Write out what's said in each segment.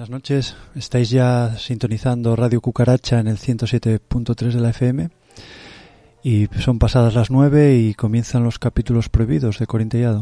buenas noches. Estáis ya sintonizando Radio Cucaracha en el 107.3 de la FM y son pasadas las 9 y comienzan los capítulos prohibidos de Corintellado.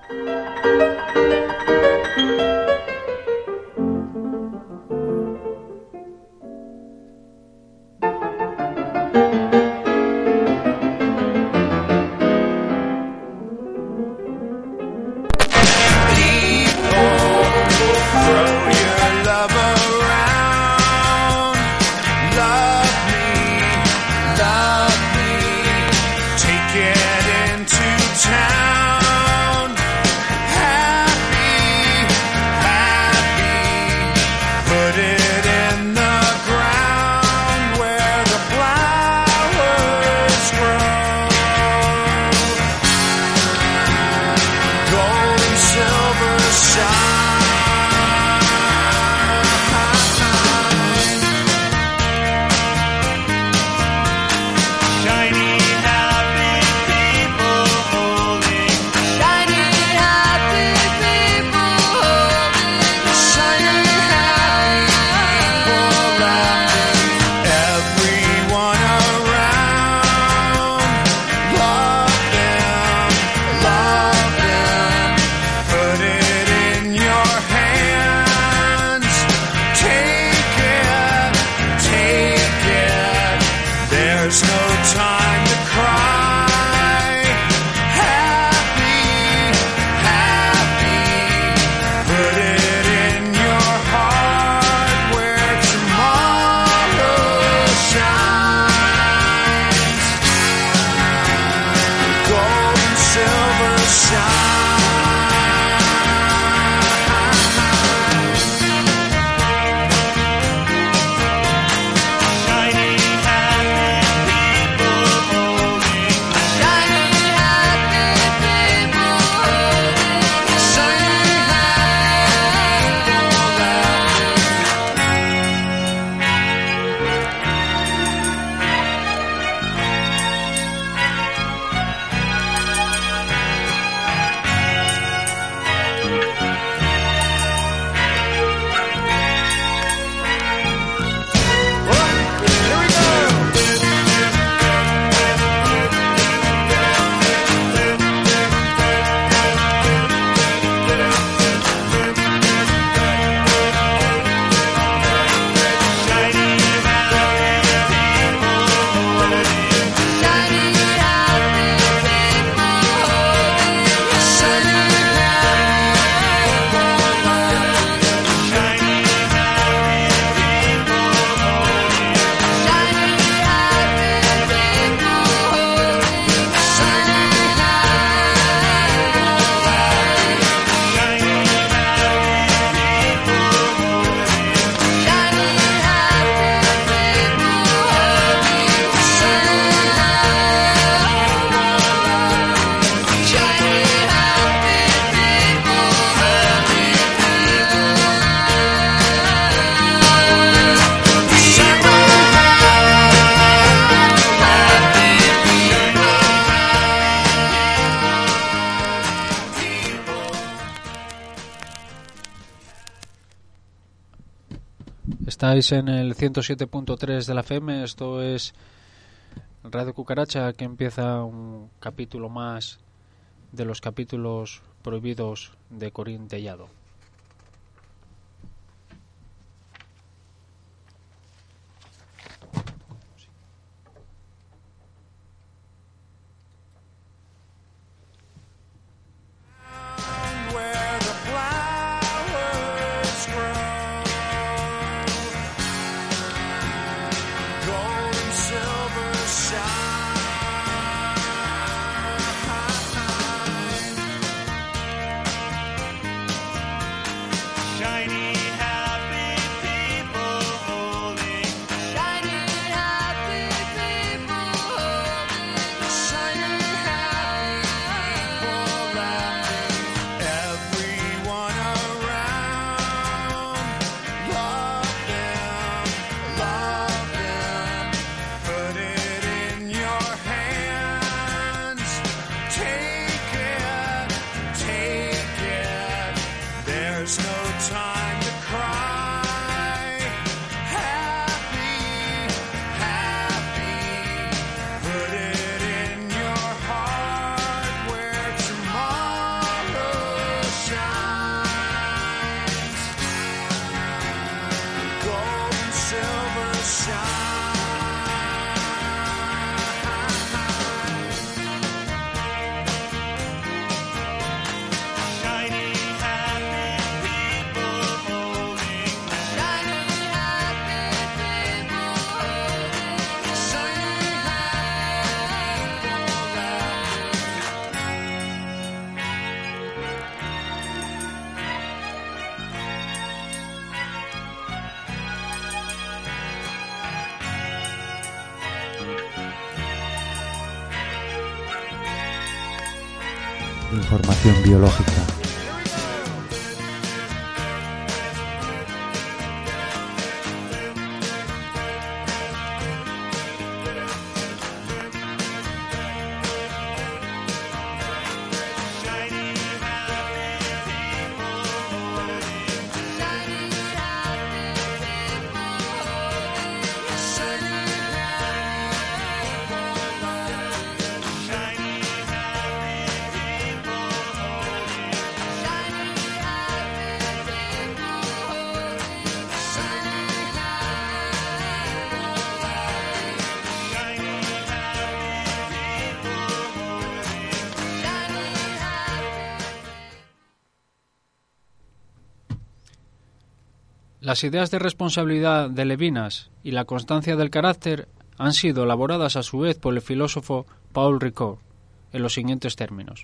Estáis en el 107.3 de la FM, esto es Radio Cucaracha, que empieza un capítulo más de los capítulos prohibidos de Corintellado. información biológica. Las ideas de responsabilidad de Levinas y la constancia del carácter han sido elaboradas a su vez por el filósofo Paul Ricoeur en los siguientes términos.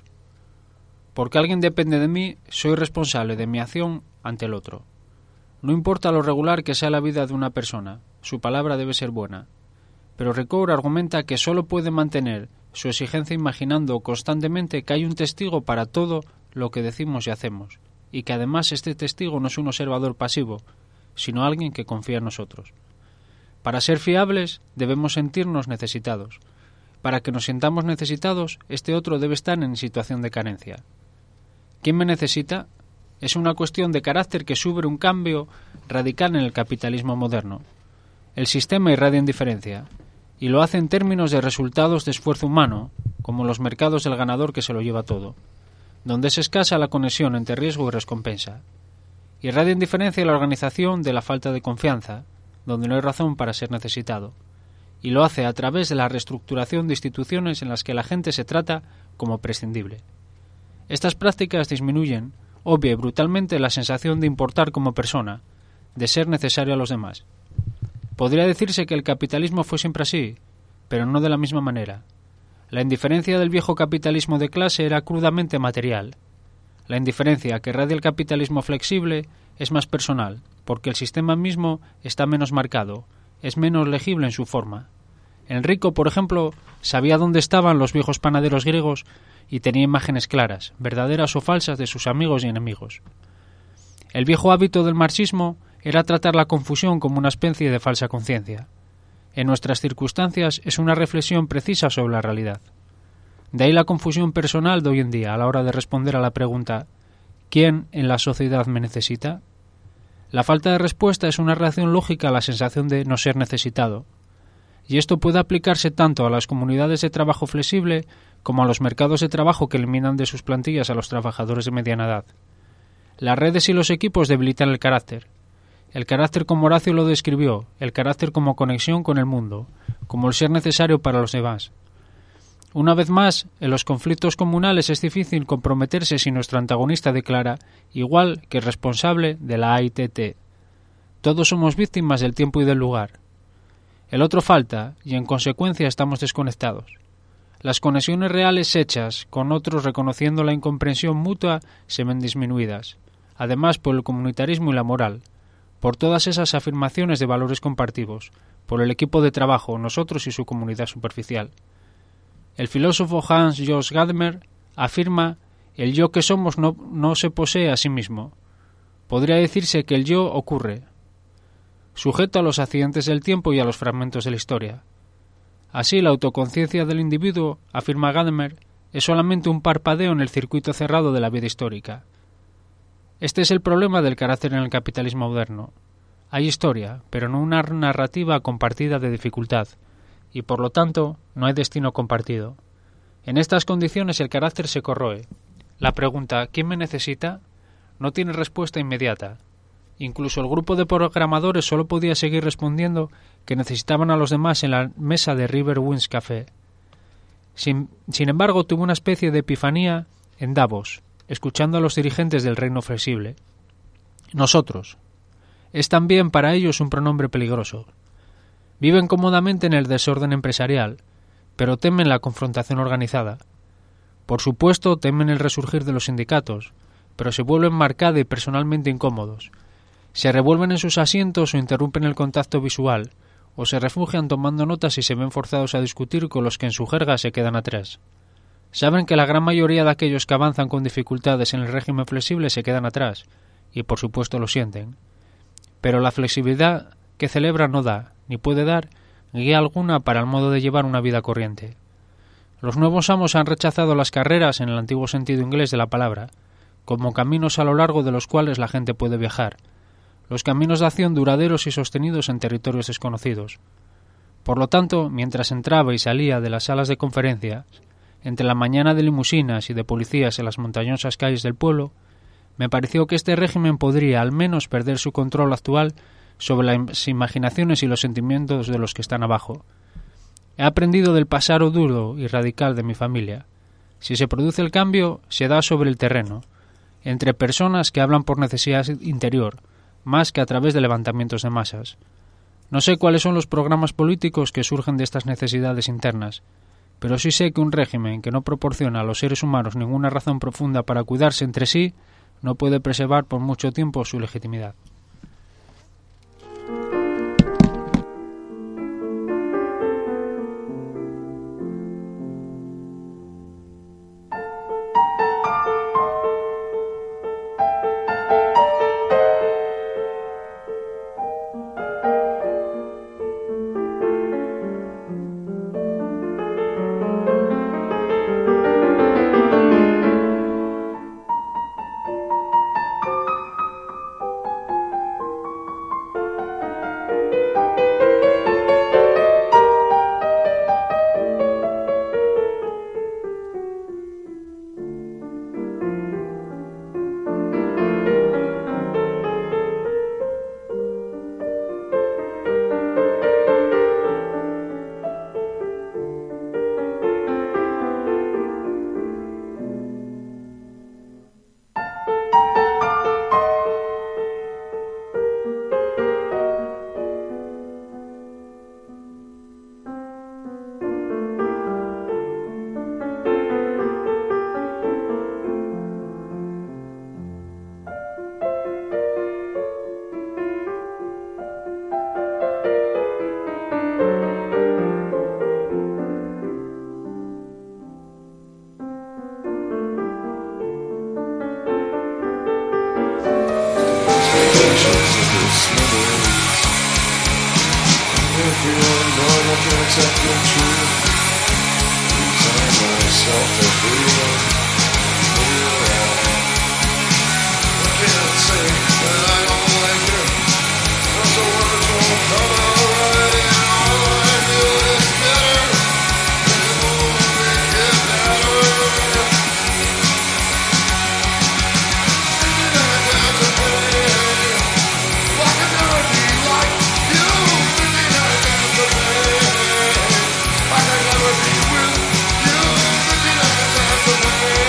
Porque alguien depende de mí, soy responsable de mi acción ante el otro. No importa lo regular que sea la vida de una persona, su palabra debe ser buena. Pero Ricoeur argumenta que sólo puede mantener su exigencia imaginando constantemente que hay un testigo para todo lo que decimos y hacemos, y que además este testigo no es un observador pasivo, sino alguien que confía en nosotros. Para ser fiables debemos sentirnos necesitados. Para que nos sintamos necesitados, este otro debe estar en situación de carencia. ¿Quién me necesita? Es una cuestión de carácter que sufre un cambio radical en el capitalismo moderno. El sistema irradia indiferencia, y lo hace en términos de resultados de esfuerzo humano, como los mercados del ganador que se lo lleva todo, donde es escasa la conexión entre riesgo y recompensa. Irradia indiferencia la organización de la falta de confianza, donde no hay razón para ser necesitado, y lo hace a través de la reestructuración de instituciones en las que la gente se trata como prescindible. Estas prácticas disminuyen, obvia y brutalmente, la sensación de importar como persona, de ser necesario a los demás. Podría decirse que el capitalismo fue siempre así, pero no de la misma manera. La indiferencia del viejo capitalismo de clase era crudamente material. La indiferencia que irradia el capitalismo flexible es más personal, porque el sistema mismo está menos marcado, es menos legible en su forma. Enrico, por ejemplo, sabía dónde estaban los viejos panaderos griegos y tenía imágenes claras, verdaderas o falsas, de sus amigos y enemigos. El viejo hábito del marxismo era tratar la confusión como una especie de falsa conciencia. En nuestras circunstancias es una reflexión precisa sobre la realidad. De ahí la confusión personal de hoy en día a la hora de responder a la pregunta ¿quién en la sociedad me necesita? La falta de respuesta es una reacción lógica a la sensación de no ser necesitado, y esto puede aplicarse tanto a las comunidades de trabajo flexible como a los mercados de trabajo que eliminan de sus plantillas a los trabajadores de mediana edad. Las redes y los equipos debilitan el carácter como Horacio lo describió, el carácter como conexión con el mundo, como el ser necesario para los demás. Una vez más, en los conflictos comunales es difícil comprometerse si nuestro antagonista declara, igual que responsable de la AITT. Todos somos víctimas del tiempo y del lugar. El otro falta, y en consecuencia estamos desconectados. Las conexiones reales hechas con otros reconociendo la incomprensión mutua se ven disminuidas, además por el comunitarismo y la moral, por todas esas afirmaciones de valores compartidos, por el equipo de trabajo, nosotros y su comunidad superficial. El filósofo Hans-Jost Gadamer afirma el yo que somos no se posee a sí mismo. Podría decirse que el yo ocurre, sujeto a los accidentes del tiempo y a los fragmentos de la historia. Así, la autoconciencia del individuo, afirma Gadamer, es solamente un parpadeo en el circuito cerrado de la vida histórica. Este es el problema del carácter en el capitalismo moderno. Hay historia, pero no una narrativa compartida de dificultad, y por lo tanto no hay destino compartido. En estas condiciones el carácter se corroe. La pregunta ¿quién me necesita? No tiene respuesta inmediata. Incluso el grupo de programadores solo podía seguir respondiendo que necesitaban a los demás en la mesa de River Winds Café. Sin embargo, tuvo una especie de epifanía en Davos, escuchando a los dirigentes del reino flexible. Nosotros. Es también para ellos un pronombre peligroso. Viven cómodamente en el desorden empresarial, pero temen la confrontación organizada. Por supuesto, temen el resurgir de los sindicatos, pero se vuelven marcada y personalmente incómodos. Se revuelven en sus asientos o interrumpen el contacto visual, o se refugian tomando notas y se ven forzados a discutir con los que en su jerga se quedan atrás. Saben que la gran mayoría de aquellos que avanzan con dificultades en el régimen flexible se quedan atrás, y por supuesto lo sienten. Pero la flexibilidad que celebran no da, ni puede dar, guía alguna para el modo de llevar una vida corriente. Los nuevos amos han rechazado las carreras en el antiguo sentido inglés de la palabra, como caminos a lo largo de los cuales la gente puede viajar, los caminos de acción duraderos y sostenidos en territorios desconocidos. Por lo tanto, mientras entraba y salía de las salas de conferencias, entre la mañana de limusinas y de policías en las montañosas calles del pueblo, me pareció que este régimen podría al menos perder su control actual sobre las imaginaciones y los sentimientos de los que están abajo. He aprendido del pasado duro y radical de mi familia. Si se produce el cambio, se da sobre el terreno, entre personas que hablan por necesidad interior, más que a través de levantamientos de masas. No sé cuáles son los programas políticos que surgen de estas necesidades internas, pero sí sé que un régimen que no proporciona a los seres humanos ninguna razón profunda para cuidarse entre sí no puede preservar por mucho tiempo su legitimidad. Never be with you,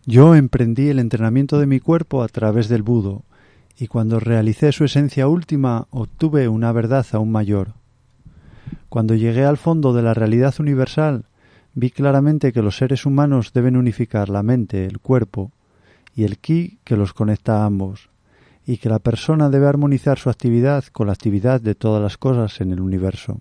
Yo emprendí el entrenamiento de mi cuerpo a través del Budo, y cuando realicé su esencia última obtuve una verdad aún mayor. Cuando llegué al fondo de la realidad universal, vi claramente que los seres humanos deben unificar la mente, el cuerpo y el ki que los conecta a ambos, y que la persona debe armonizar su actividad con la actividad de todas las cosas en el universo.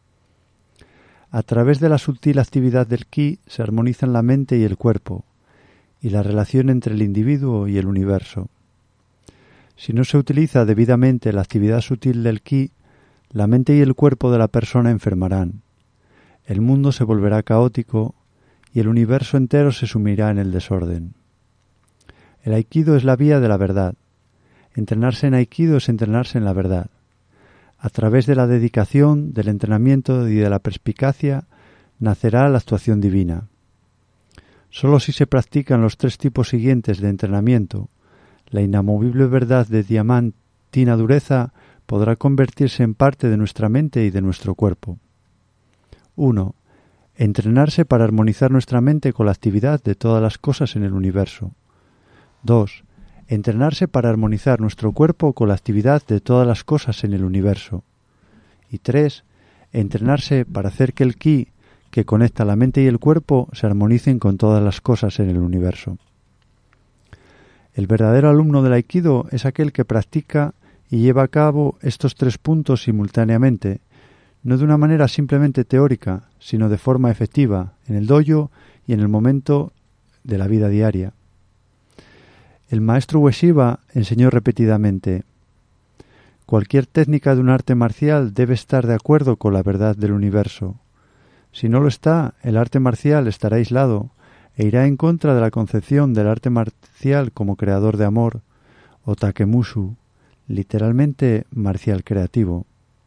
A través de la sutil actividad del ki se armonizan la mente y el cuerpo, y la relación entre el individuo y el universo. Si no se utiliza debidamente la actividad sutil del ki, la mente y el cuerpo de la persona enfermarán, el mundo se volverá caótico y el universo entero se sumirá en el desorden. El aikido es la vía de la verdad. Entrenarse en aikido es entrenarse en la verdad. A través de la dedicación, del entrenamiento y de la perspicacia nacerá la actuación divina. Solo si se practican los 3 tipos siguientes de entrenamiento, la inamovible verdad de diamantina dureza podrá convertirse en parte de nuestra mente y de nuestro cuerpo. 1. Entrenarse para armonizar nuestra mente con la actividad de todas las cosas en el universo. 2. Entrenarse para armonizar nuestro cuerpo con la actividad de todas las cosas en el universo. Y 3. Entrenarse para hacer que el ki que conecta la mente y el cuerpo se armonicen con todas las cosas en el universo. El verdadero alumno del aikido es aquel que practica y lleva a cabo estos 3 puntos simultáneamente, no de una manera simplemente teórica, sino de forma efectiva, en el dojo y en el momento de la vida diaria. El maestro Ueshiba enseñó repetidamente: cualquier técnica de un arte marcial debe estar de acuerdo con la verdad del universo. Si no lo está, el arte marcial estará aislado e irá en contra de la concepción del arte marcial como creador de amor, o takemushu, literalmente marcial creativo.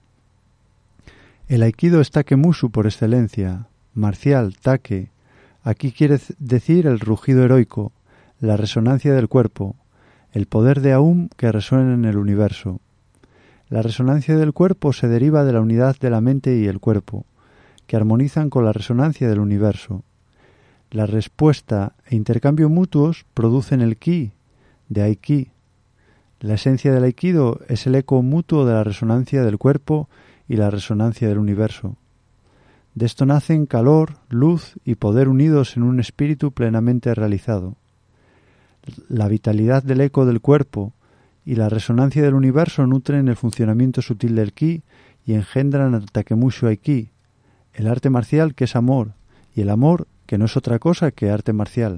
El aikido es takemushu por excelencia, marcial, take. Aquí quiere decir el rugido heroico, la resonancia del cuerpo, el poder de Aum que resuena en el universo. La resonancia del cuerpo se deriva de la unidad de la mente y el cuerpo, que armonizan con la resonancia del universo. La respuesta e intercambio mutuos producen el ki, de Aiki. La esencia del aikido es el eco mutuo de la resonancia del cuerpo y la resonancia del universo. De esto nacen calor, luz y poder unidos en un espíritu plenamente realizado. La vitalidad del eco del cuerpo y la resonancia del universo nutren el funcionamiento sutil del ki y engendran el takemushu aiki, el arte marcial que es amor, y el amor que no es otra cosa que arte marcial.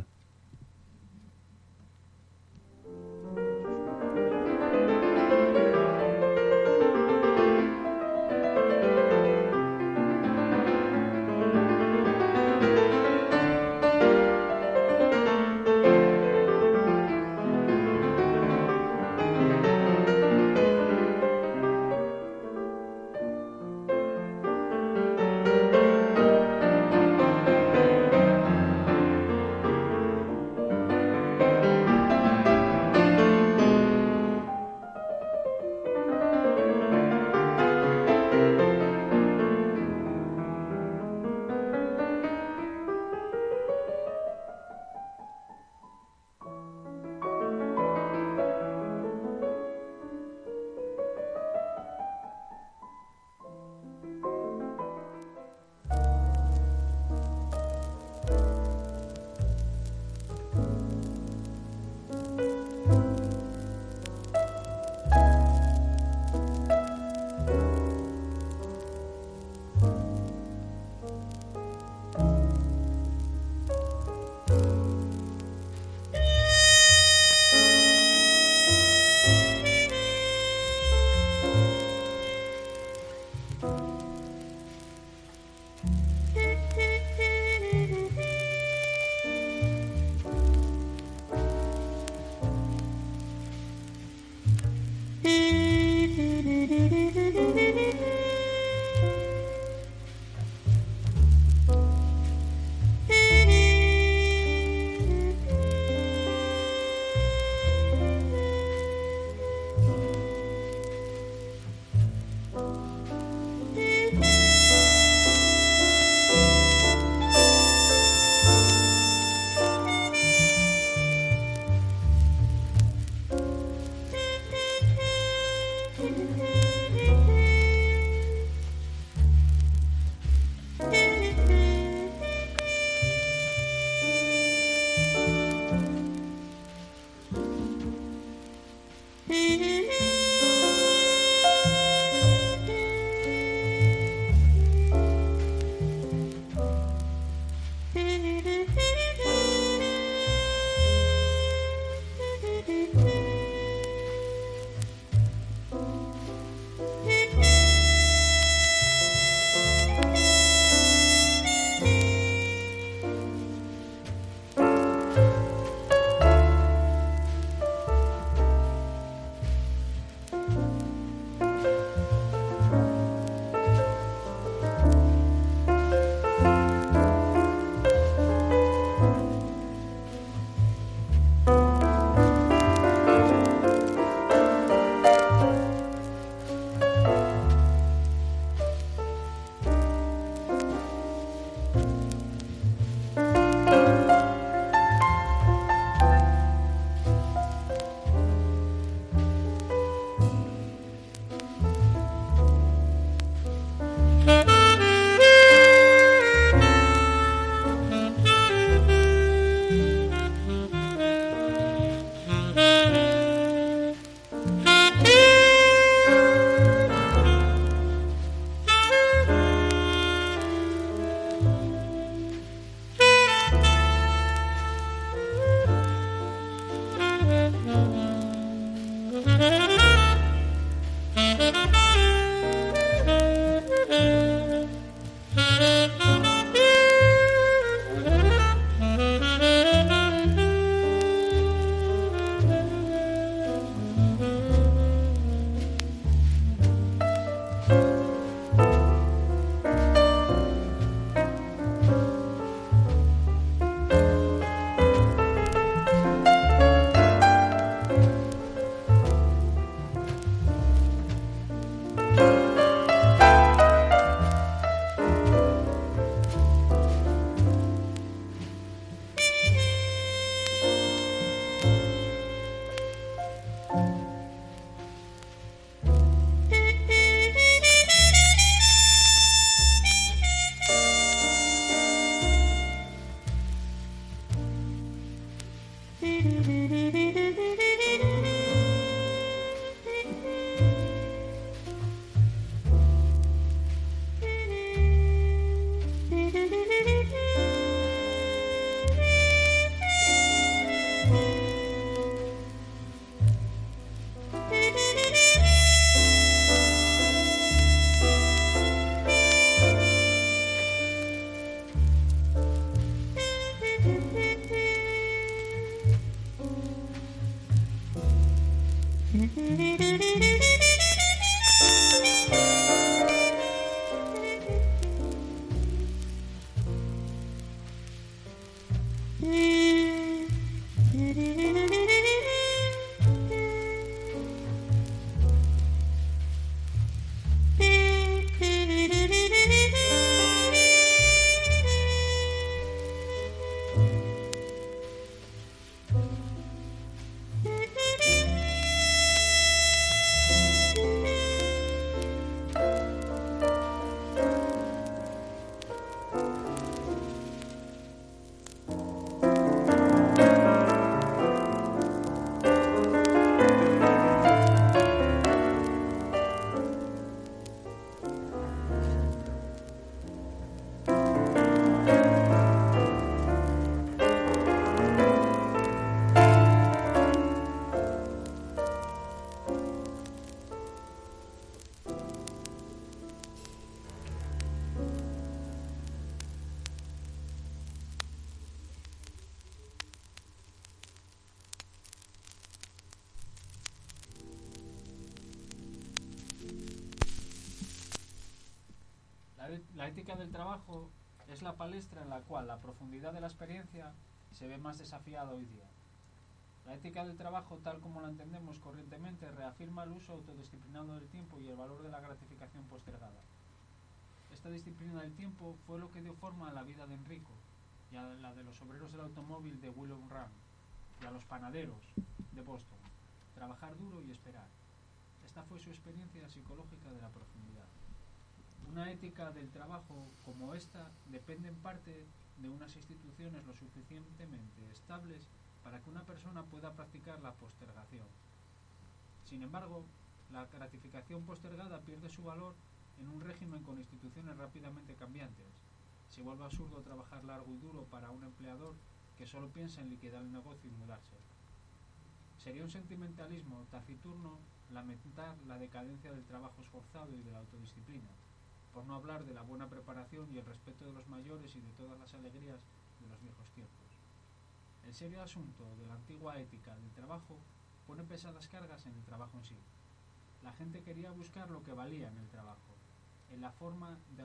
La ética del trabajo es la palestra en la cual la profundidad de la experiencia se ve más desafiada hoy día. La ética del trabajo, tal como la entendemos corrientemente, reafirma el uso autodisciplinado del tiempo y el valor de la gratificación postergada. Esta disciplina del tiempo fue lo que dio forma a la vida de Enrico y a la de los obreros del automóvil de Willow Run y a los panaderos de Boston. Trabajar duro y esperar. Esta fue su experiencia psicológica de la profundidad. Una ética del trabajo como esta depende en parte de unas instituciones lo suficientemente estables para que una persona pueda practicar la postergación. Sin embargo, la gratificación postergada pierde su valor en un régimen con instituciones rápidamente cambiantes. Se vuelve absurdo trabajar largo y duro para un empleador que solo piensa en liquidar el negocio y mudarse. Sería un sentimentalismo taciturno lamentar la decadencia del trabajo esforzado y de la autodisciplina, por no hablar de la buena preparación y el respeto de los mayores y de todas las alegrías de los viejos tiempos. El serio asunto de la antigua ética del trabajo pone pesadas cargas en el trabajo en sí. La gente quería buscar lo que valía en el trabajo, en la forma de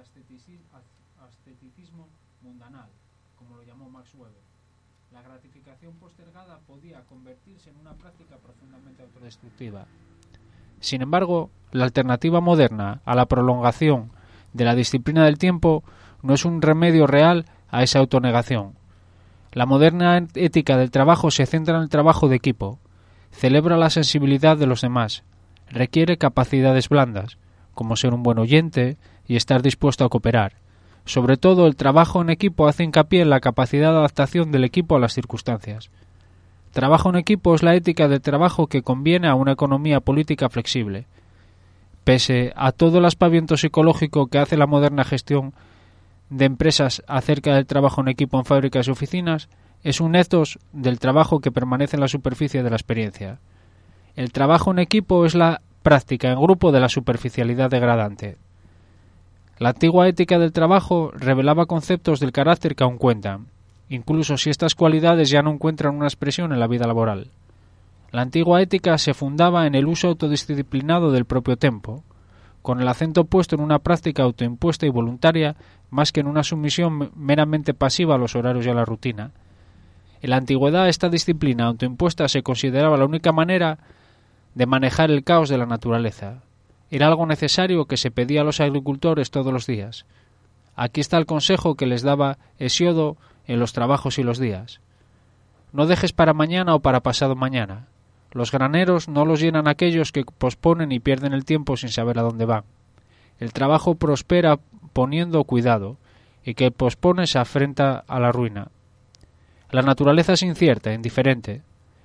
esteticismo mundanal, como lo llamó Max Weber. La gratificación postergada podía convertirse en una práctica profundamente autodestructiva. Sin embargo, la alternativa moderna a la prolongación de la disciplina del tiempo no es un remedio real a esa autonegación. La moderna ética del trabajo se centra en el trabajo de equipo, celebra la sensibilidad de los demás, requiere capacidades blandas, como ser un buen oyente y estar dispuesto a cooperar. Sobre todo, el trabajo en equipo hace hincapié en la capacidad de adaptación del equipo a las circunstancias. Trabajo en equipo es la ética del trabajo que conviene a una economía política flexible. Pese a todo el aspaviento psicológico que hace la moderna gestión de empresas acerca del trabajo en equipo en fábricas y oficinas, es un ethos del trabajo que permanece en la superficie de la experiencia. El trabajo en equipo es la práctica en grupo de la superficialidad degradante. La antigua ética del trabajo revelaba conceptos del carácter que aún cuentan, incluso si estas cualidades ya no encuentran una expresión en la vida laboral. La antigua ética se fundaba en el uso autodisciplinado del propio tiempo, con el acento puesto en una práctica autoimpuesta y voluntaria más que en una sumisión meramente pasiva a los horarios y a la rutina. En la antigüedad esta disciplina autoimpuesta se consideraba la única manera de manejar el caos de la naturaleza. Era algo necesario que se pedía a los agricultores todos los días. Aquí está el consejo que les daba Hesíodo en los trabajos y los días. No dejes para mañana o para pasado mañana. Los graneros no los llenan aquellos que posponen y pierden el tiempo sin saber a dónde van. El trabajo prospera poniendo cuidado, y que pospone se afrenta a la ruina. La naturaleza es incierta, indiferente.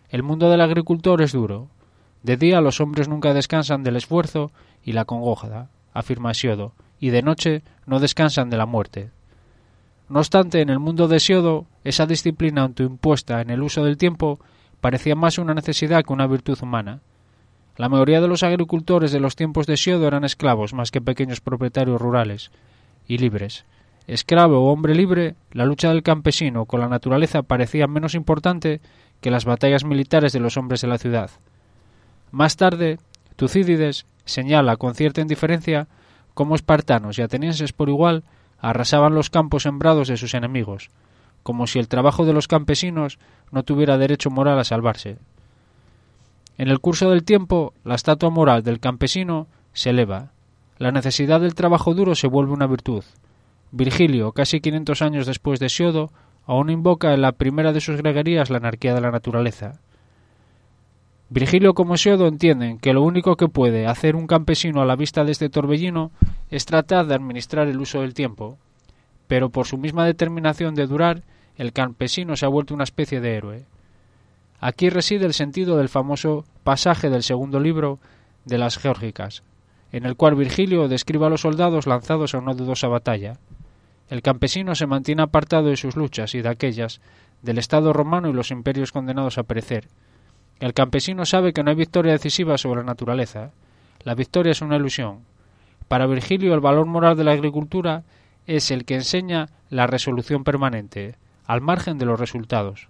El mundo del agricultor es duro. De día los hombres nunca descansan del esfuerzo y la congoja, afirma Hesiodo, y de noche no descansan de la muerte. No obstante, en el mundo de Hesiodo, esa disciplina autoimpuesta en el uso del tiempo parecía más una necesidad que una virtud humana. La mayoría de los agricultores de los tiempos de Hesiodo eran esclavos más que pequeños propietarios rurales y libres. Esclavo o hombre libre, la lucha del campesino con la naturaleza parecía menos importante que las batallas militares de los hombres de la ciudad. Más tarde, Tucídides señala con cierta indiferencia cómo espartanos y atenienses por igual arrasaban los campos sembrados de sus enemigos, como si el trabajo de los campesinos no tuviera derecho moral a salvarse. En el curso del tiempo, la estatua moral del campesino se eleva. La necesidad del trabajo duro se vuelve una virtud. Virgilio, casi 500 años después de Hesiodo, aún invoca en la primera de sus greguerías la anarquía de la naturaleza. Virgilio como Hesiodo entienden que lo único que puede hacer un campesino a la vista de este torbellino es tratar de administrar el uso del tiempo, pero por su misma determinación de durar, el campesino se ha vuelto una especie de héroe. Aquí reside el sentido del famoso pasaje del segundo libro de las Geórgicas, en el cual Virgilio describe a los soldados lanzados a una dudosa batalla. El campesino se mantiene apartado de sus luchas y de aquellas del Estado romano y los imperios condenados a perecer. El campesino sabe que no hay victoria decisiva sobre la naturaleza. La victoria es una ilusión. Para Virgilio, el valor moral de la agricultura es el que enseña la resolución permanente, al margen de los resultados.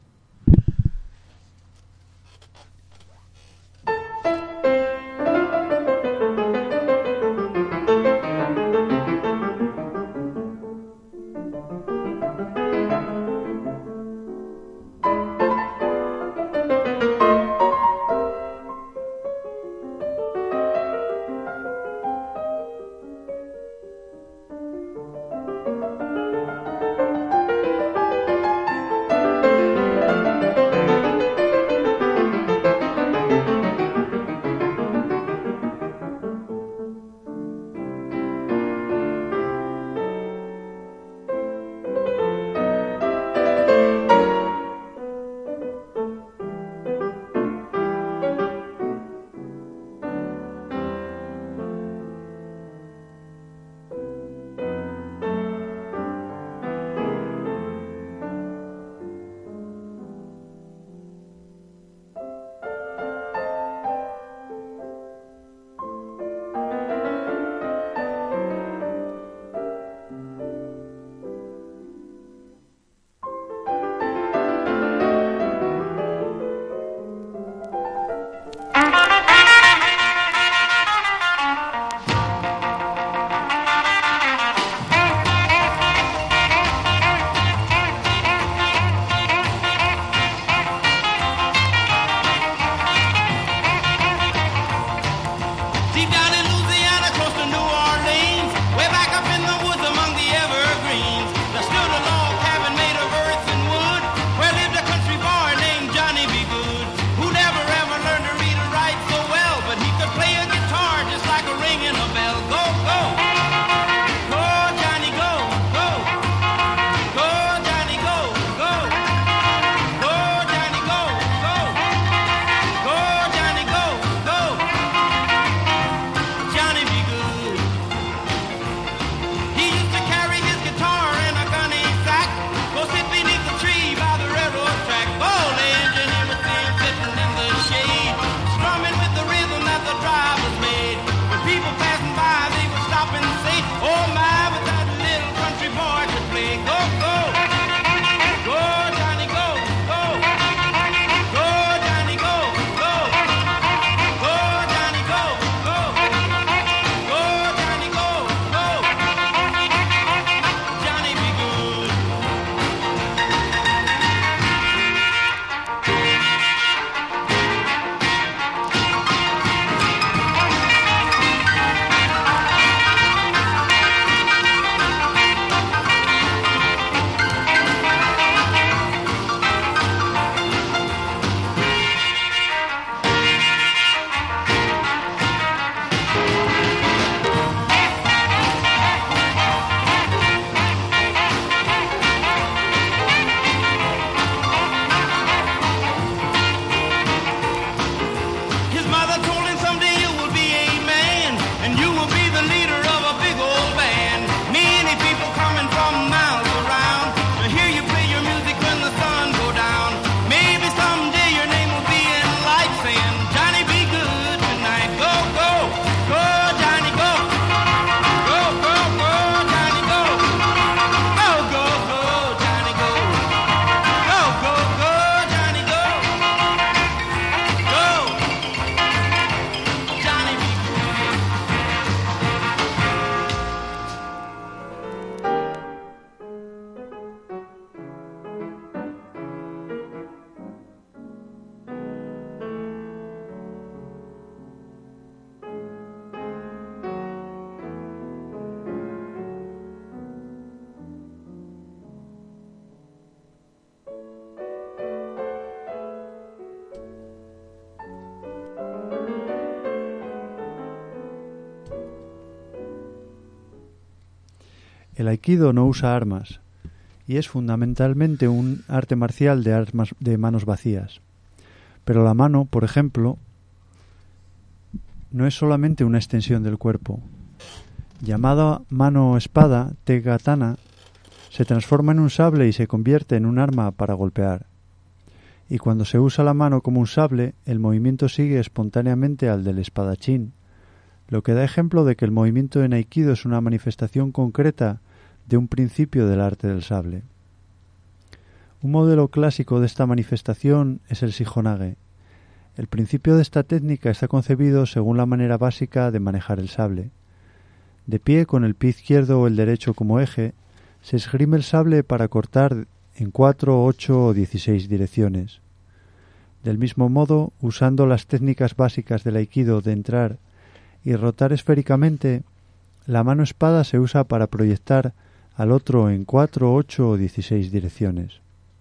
El aikido no usa armas y es fundamentalmente un arte marcial de manos vacías. Pero la mano, por ejemplo, no es solamente una extensión del cuerpo. Llamada mano-espada, te-katana, se transforma en un sable y se convierte en un arma para golpear. Y cuando se usa la mano como un sable, el movimiento sigue espontáneamente al del espadachín, lo que da ejemplo de que el movimiento en aikido es una manifestación concreta de un principio del arte del sable. Un modelo clásico de esta manifestación es el Shihonage. El principio de esta técnica está concebido según la manera básica de manejar el sable. De pie, con el pie izquierdo o el derecho como eje, se esgrime el sable para cortar en 4, 8 o 16 direcciones. Del mismo modo, usando las técnicas básicas del aikido de entrar y rotar esféricamente, la mano espada se usa para proyectar al otro en 4, 8 o 16 direcciones.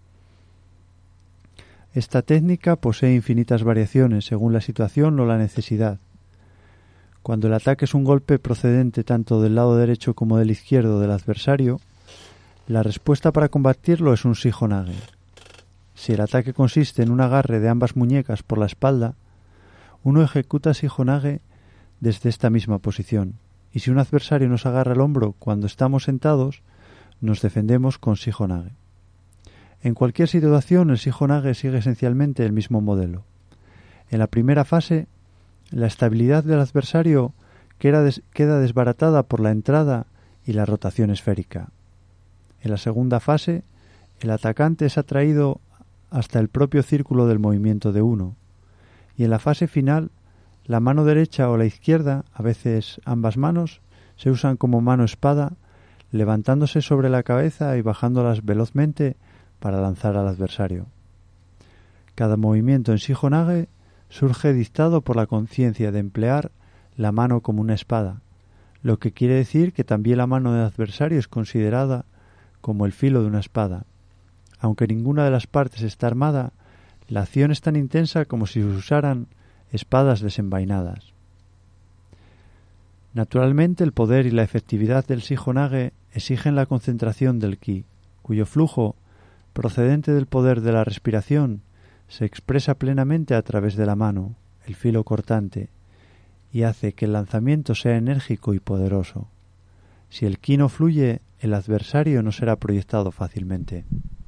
Esta técnica posee infinitas variaciones según la situación o la necesidad. Cuando el ataque es un golpe procedente tanto del lado derecho como del izquierdo del adversario, la respuesta para combatirlo es un Shihonage. Si el ataque consiste en un agarre de ambas muñecas por la espalda, uno ejecuta Shihonage desde esta misma posición, y si un adversario nos agarra el hombro cuando estamos sentados, nos defendemos con Shihonage. En cualquier situación, el Shihonage sigue esencialmente el mismo modelo. En la primera fase, la estabilidad del adversario queda desbaratada por la entrada y la rotación esférica. En la segunda fase, el atacante es atraído hasta el propio círculo del movimiento de uno, y en la fase final, la mano derecha o la izquierda, a veces ambas manos, se usan como mano-espada, levantándose sobre la cabeza y bajándolas velozmente para lanzar al adversario. Cada movimiento en Shihonage surge dictado por la conciencia de emplear la mano como una espada, lo que quiere decir que también la mano del adversario es considerada como el filo de una espada. Aunque ninguna de las partes está armada, la acción es tan intensa como si se usaran espadas desenvainadas. Naturalmente, el poder y la efectividad del Shihonage exigen la concentración del ki, cuyo flujo, procedente del poder de la respiración, se expresa plenamente a través de la mano, el filo cortante, y hace que el lanzamiento sea enérgico y poderoso. Si el ki no fluye, el adversario no será proyectado fácilmente.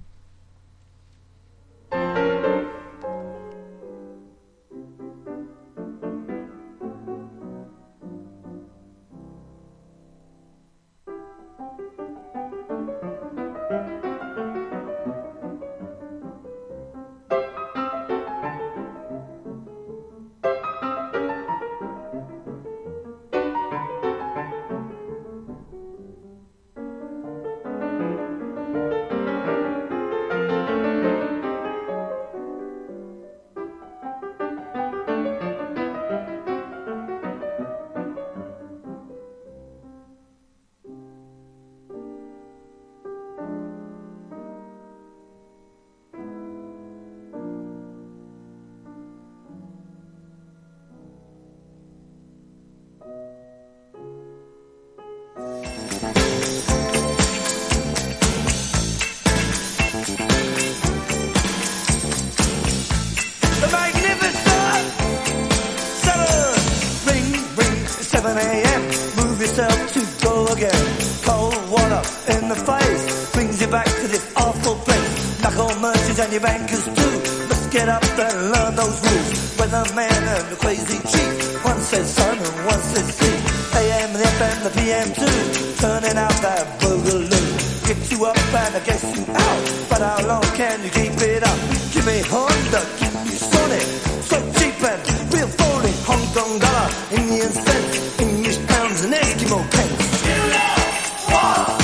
And your bankers too must get up and learn those rules. Weatherman and the crazy chief, one says sun and one says sea. AM, the FM, the PM too, turning out that boogaloo. Get you up and I guess you out, but how long can you keep it up? Give me Honda, keep you Sonic, so cheap and real phony. Hong Kong dollar, Indian cents, English pounds and Eskimo pence. You know what?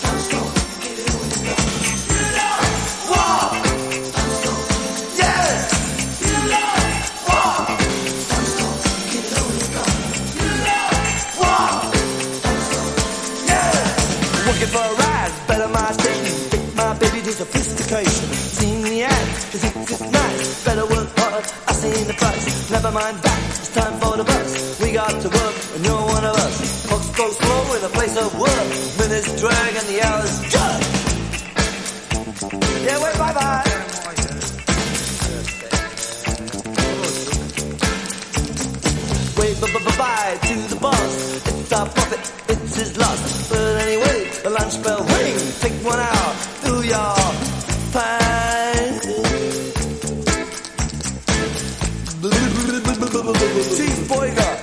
Sophistication, seen the ads, cause it's just nice. Better work hard, I seen the price. Never mind that, it's time for the bus. We got to work, and you're one of us. Clocks go slow in a place of work. Minutes drag lunch bell ring. Take 1 hour, do your fine. Cheeseburger.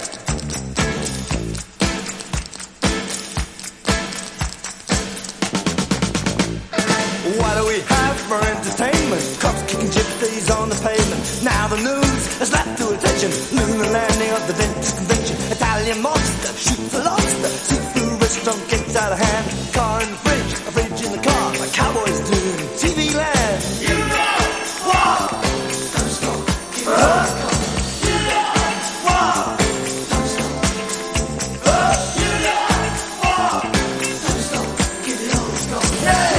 What do we have for entertainment? Cops kicking gypsies on the pavement. Now the news has lapped to attention. Lunar landing of the Venice Convention. Italian monster shoots a lobster. Seafood restaurant gets out of hand. Car in the fridge, a fridge in the car. Like cowboys doing TV land. You know what? Don't stop. You know what? Don't stop. You know what? Don't stop. Give it all it's got. Yeah.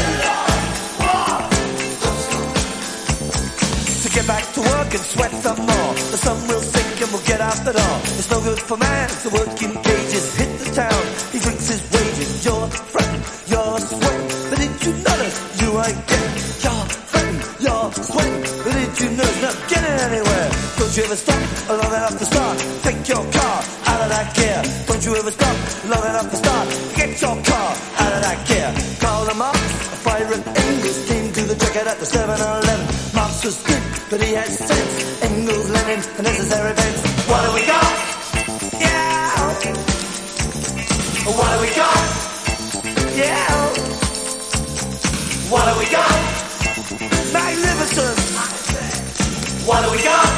Get back to work and sweat some more. The sun will sink and we'll get out the door. It's no good for man to work in cages. Hit the town, he drinks his wages. You're fretting, you're sweating, but did you notice you ain't getting? You're fretting, you're sweating, but did you notice not getting anywhere? Don't you ever stop long enough to start? Take your car out of that gear. Don't you ever stop long enough to start? Get your car out of that gear. Call them up, a fire and Engels came to the jacket at the 7-Eleven. Marx was good, but he had sense. Engels, Lenin, the necessary events. What do we got? Yeah. What do we got? Yeah. What do we got? Magnificent. What do we got?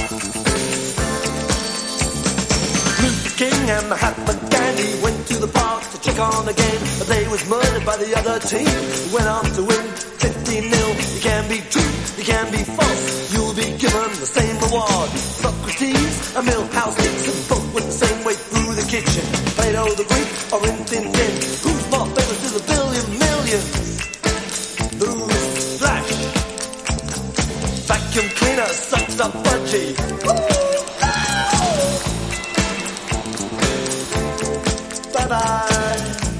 Luther King and Mahatma Gandhi went to the park to check on the game, but they was murdered by the other team. Went on to win 15-0. You can be true, you can be false. You'll be given the same reward. Socrates, a Milhouse Dixon, both went the same way through the kitchen. Plato the Greek or in Tin Tin. Who's more famous to the billion millions? Who's Flash? Vacuum cleaner sucks up budgie. Bye-bye.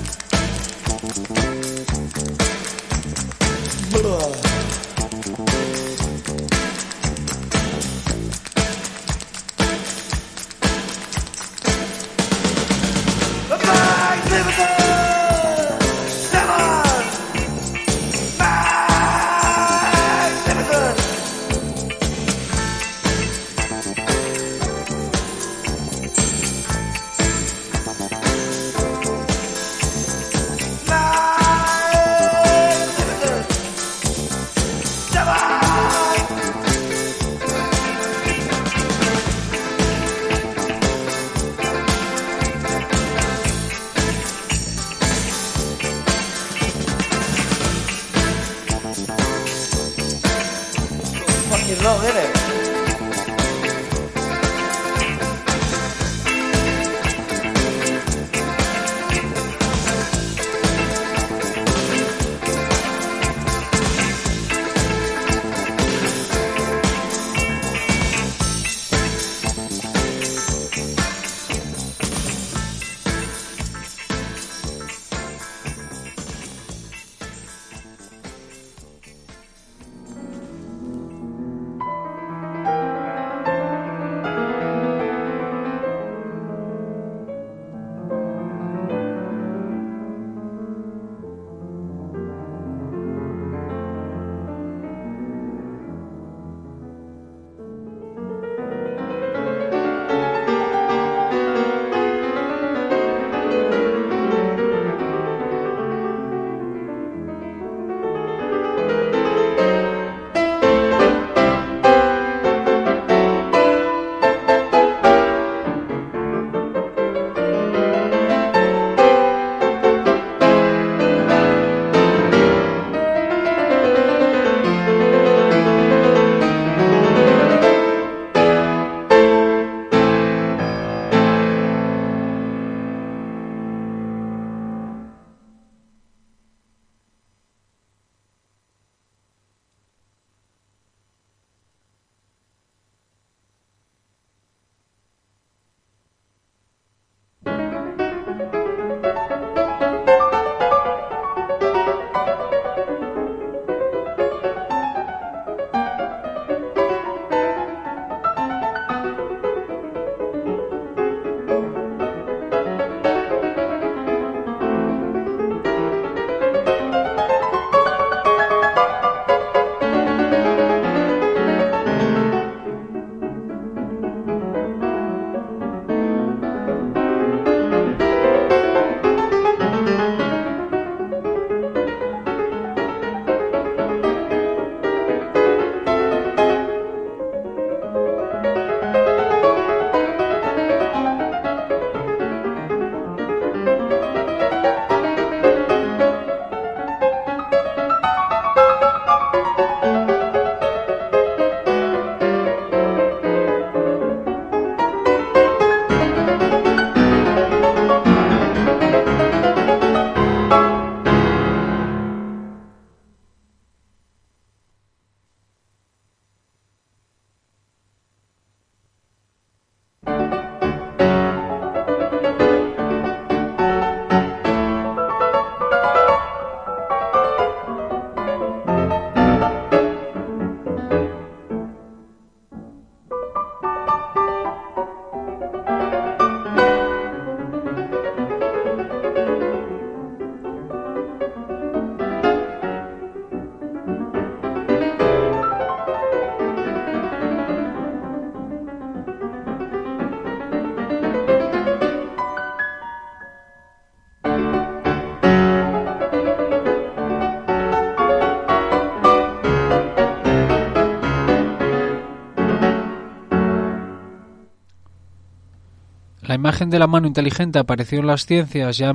Fucking long, isn't it? La imagen de la mano inteligente apareció en las ciencias ya en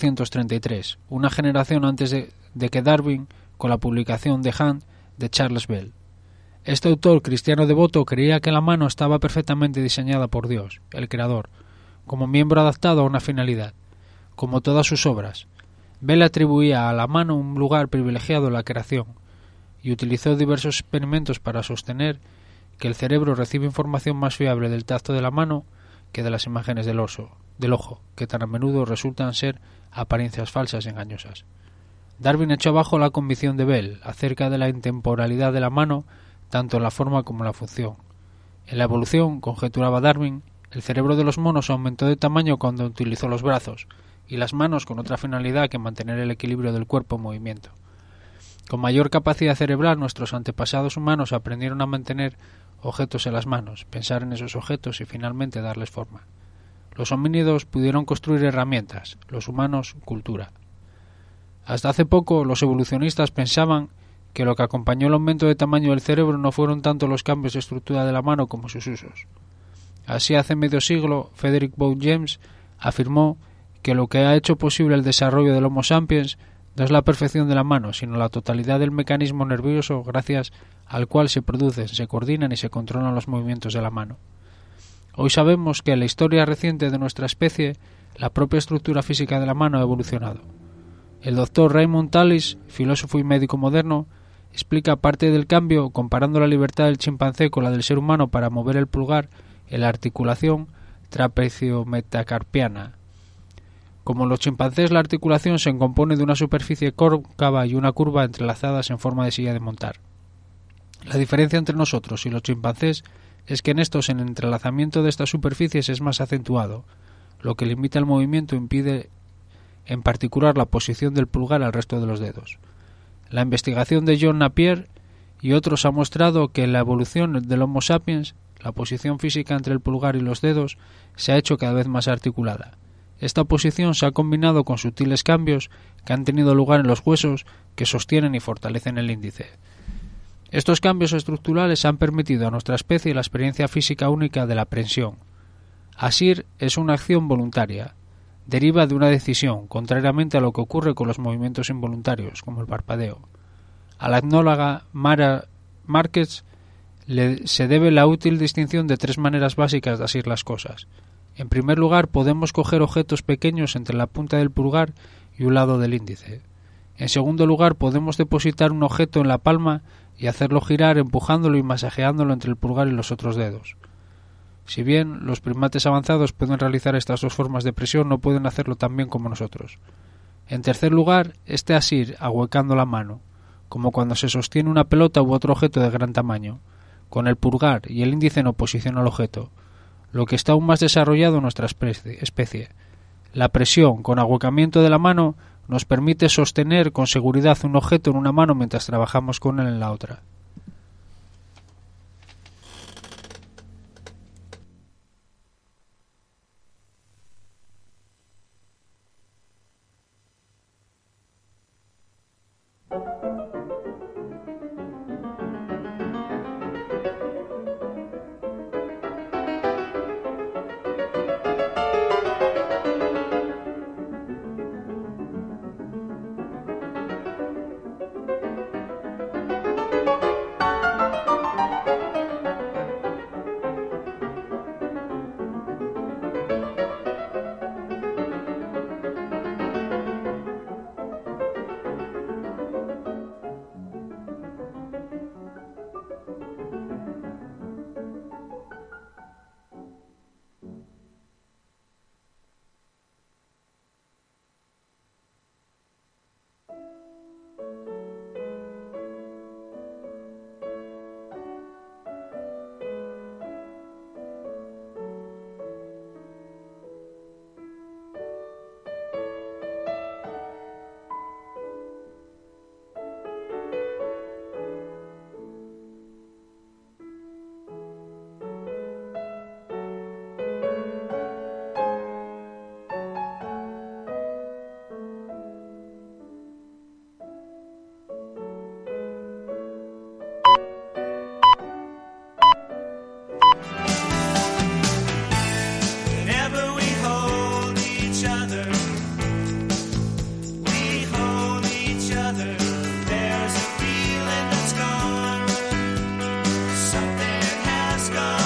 1833, una generación antes de que Darwin, con la publicación de Hand de Charles Bell. Este autor cristiano devoto creía que la mano estaba perfectamente diseñada por Dios, el Creador, como miembro adaptado a una finalidad, como todas sus obras. Bell atribuía a la mano un lugar privilegiado en la creación y utilizó diversos experimentos para sostener que el cerebro recibe información más fiable del tacto de la mano que de las imágenes del ojo, que tan a menudo resultan ser apariencias falsas y engañosas. Darwin echó abajo la convicción de Bell acerca de la intemporalidad de la mano, tanto en la forma como en la función. En la evolución, conjeturaba Darwin, el cerebro de los monos aumentó de tamaño cuando utilizó los brazos y las manos con otra finalidad que mantener el equilibrio del cuerpo en movimiento. Con mayor capacidad cerebral, nuestros antepasados humanos aprendieron a mantener objetos en las manos, pensar en esos objetos y finalmente darles forma. Los homínidos pudieron construir herramientas, los humanos cultura. Hasta hace poco los evolucionistas pensaban que lo que acompañó el aumento de tamaño del cerebro no fueron tanto los cambios de estructura de la mano como sus usos. Así, hace medio siglo, Frederick Bow James afirmó que lo que ha hecho posible el desarrollo del Homo sapiens no es la perfección de la mano, sino la totalidad del mecanismo nervioso gracias al cual se producen, se coordinan y se controlan los movimientos de la mano. Hoy sabemos que en la historia reciente de nuestra especie, la propia estructura física de la mano ha evolucionado. El doctor Raymond Tallis, filósofo y médico moderno, explica parte del cambio comparando la libertad del chimpancé con la del ser humano para mover el pulgar en la articulación trapecio-metacarpiana. Como en los chimpancés, la articulación se compone de una superficie cóncava y una curva entrelazadas en forma de silla de montar. La diferencia entre nosotros y los chimpancés es que en estos el entrelazamiento de estas superficies es más acentuado, lo que limita el movimiento e impide en particular la posición del pulgar al resto de los dedos. La investigación de John Napier y otros ha mostrado que en la evolución del Homo sapiens la posición física entre el pulgar y los dedos se ha hecho cada vez más articulada. Esta posición se ha combinado con sutiles cambios que han tenido lugar en los huesos que sostienen y fortalecen el índice. Estos cambios estructurales han permitido a nuestra especie la experiencia física única de la prensión. Asir es una acción voluntaria. Deriva de una decisión, contrariamente a lo que ocurre con los movimientos involuntarios, como el parpadeo. A la etnóloga Mara Márquez se debe la útil distinción de tres maneras básicas de asir las cosas. En primer lugar, podemos coger objetos pequeños entre la punta del pulgar y un lado del índice. En segundo lugar, podemos depositar un objeto en la palma y hacerlo girar empujándolo y masajeándolo entre el pulgar y los otros dedos. Si bien los primates avanzados pueden realizar estas dos formas de presión, no pueden hacerlo tan bien como nosotros. En tercer lugar, este asir ahuecando la mano, como cuando se sostiene una pelota u otro objeto de gran tamaño, con el pulgar y el índice en oposición al objeto, lo que está aún más desarrollado en nuestra especie. La presión con ahuecamiento de la mano nos permite sostener con seguridad un objeto en una mano mientras trabajamos con él en la otra. sky.